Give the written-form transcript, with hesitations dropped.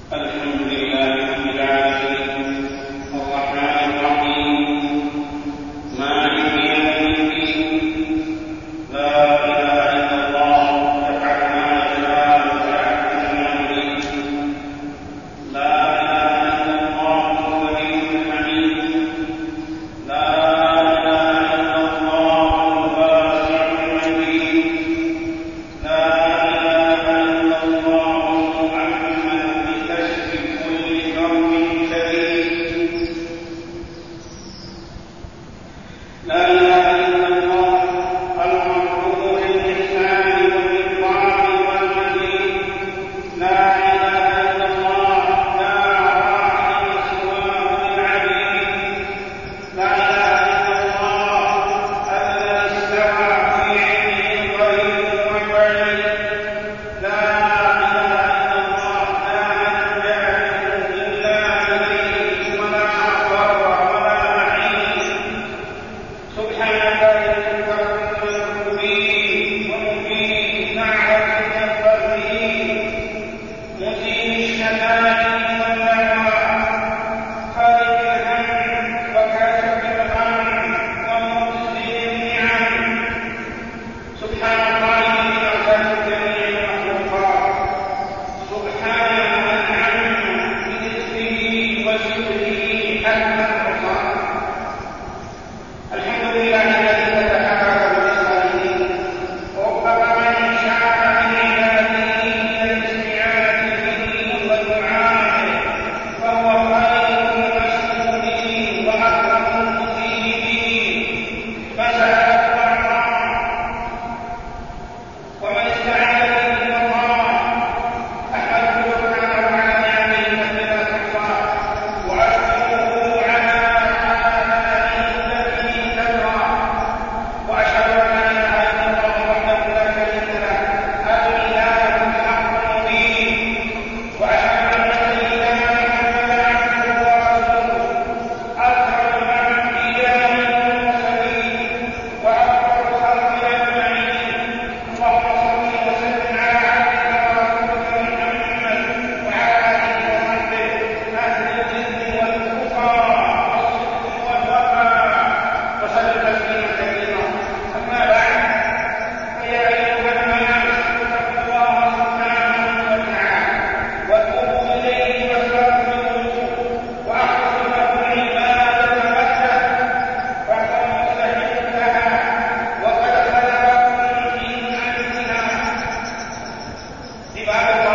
الحمد لله رب العالمين الرحمن الرحيم مالك يوم الدين لا إله إلا الله يفعل ما يشاء ويعلم ما يريد لا إله إلا الله الولي الحميد لا إله إلا الله الواسع المجيد لا إله إلا الله محمد بكشف كل كرب شديد لا إله إلا الله المرحوم بالإحسان والإكرام والمجيد لا إله إلا الله لا راحم سواه العبيد لا إله إلا الله الذي استوى في علمه قريب وبعيد لا إله إلا الله لا ملجأ إلا إليه ولا مفر ولا معين سبحانك يذكر المكروبين ومبين دعوة الفردين مزيل الشتائم والدعوى خالق الهم وكاشف الغم ومرسل النعم سبحان الله الذي أعطاه جميع المخلوقات سبحان من عم بذكره وشكره حتى العصاه الحمد لله الذي تتحرك بالصالحين ووفق من شاء من عباده الى الاستعانه به والدعاء فهو خير المسؤولين واكرم المطيعين فسأل الله ومن استعان به الله احمده سبحانه على نعمه كثيره الله واشكره على آلائه التي تدرى واشهد ان لا اله الا الله وحده لا شريك له الاله الحق المبين واشهد ان سيدنا محمدا عبده ورسوله اكرم الانبياء والمرسلين وافضل الخلق اجمعين اللهم صل وسلم على عبدك ورسولك محمد وعلى اله وصحبه اهل الجد والتقى والصدق والوفاء وسلم تسليما كثيرا اما بعد فيا ايها الناس اتقوا الله سبحانه وتعالى وتوبوا اليه واستغفروه واخلصوا له العباده وحده فهو مستحق لها وقد خلقكم من انفسها عباد الله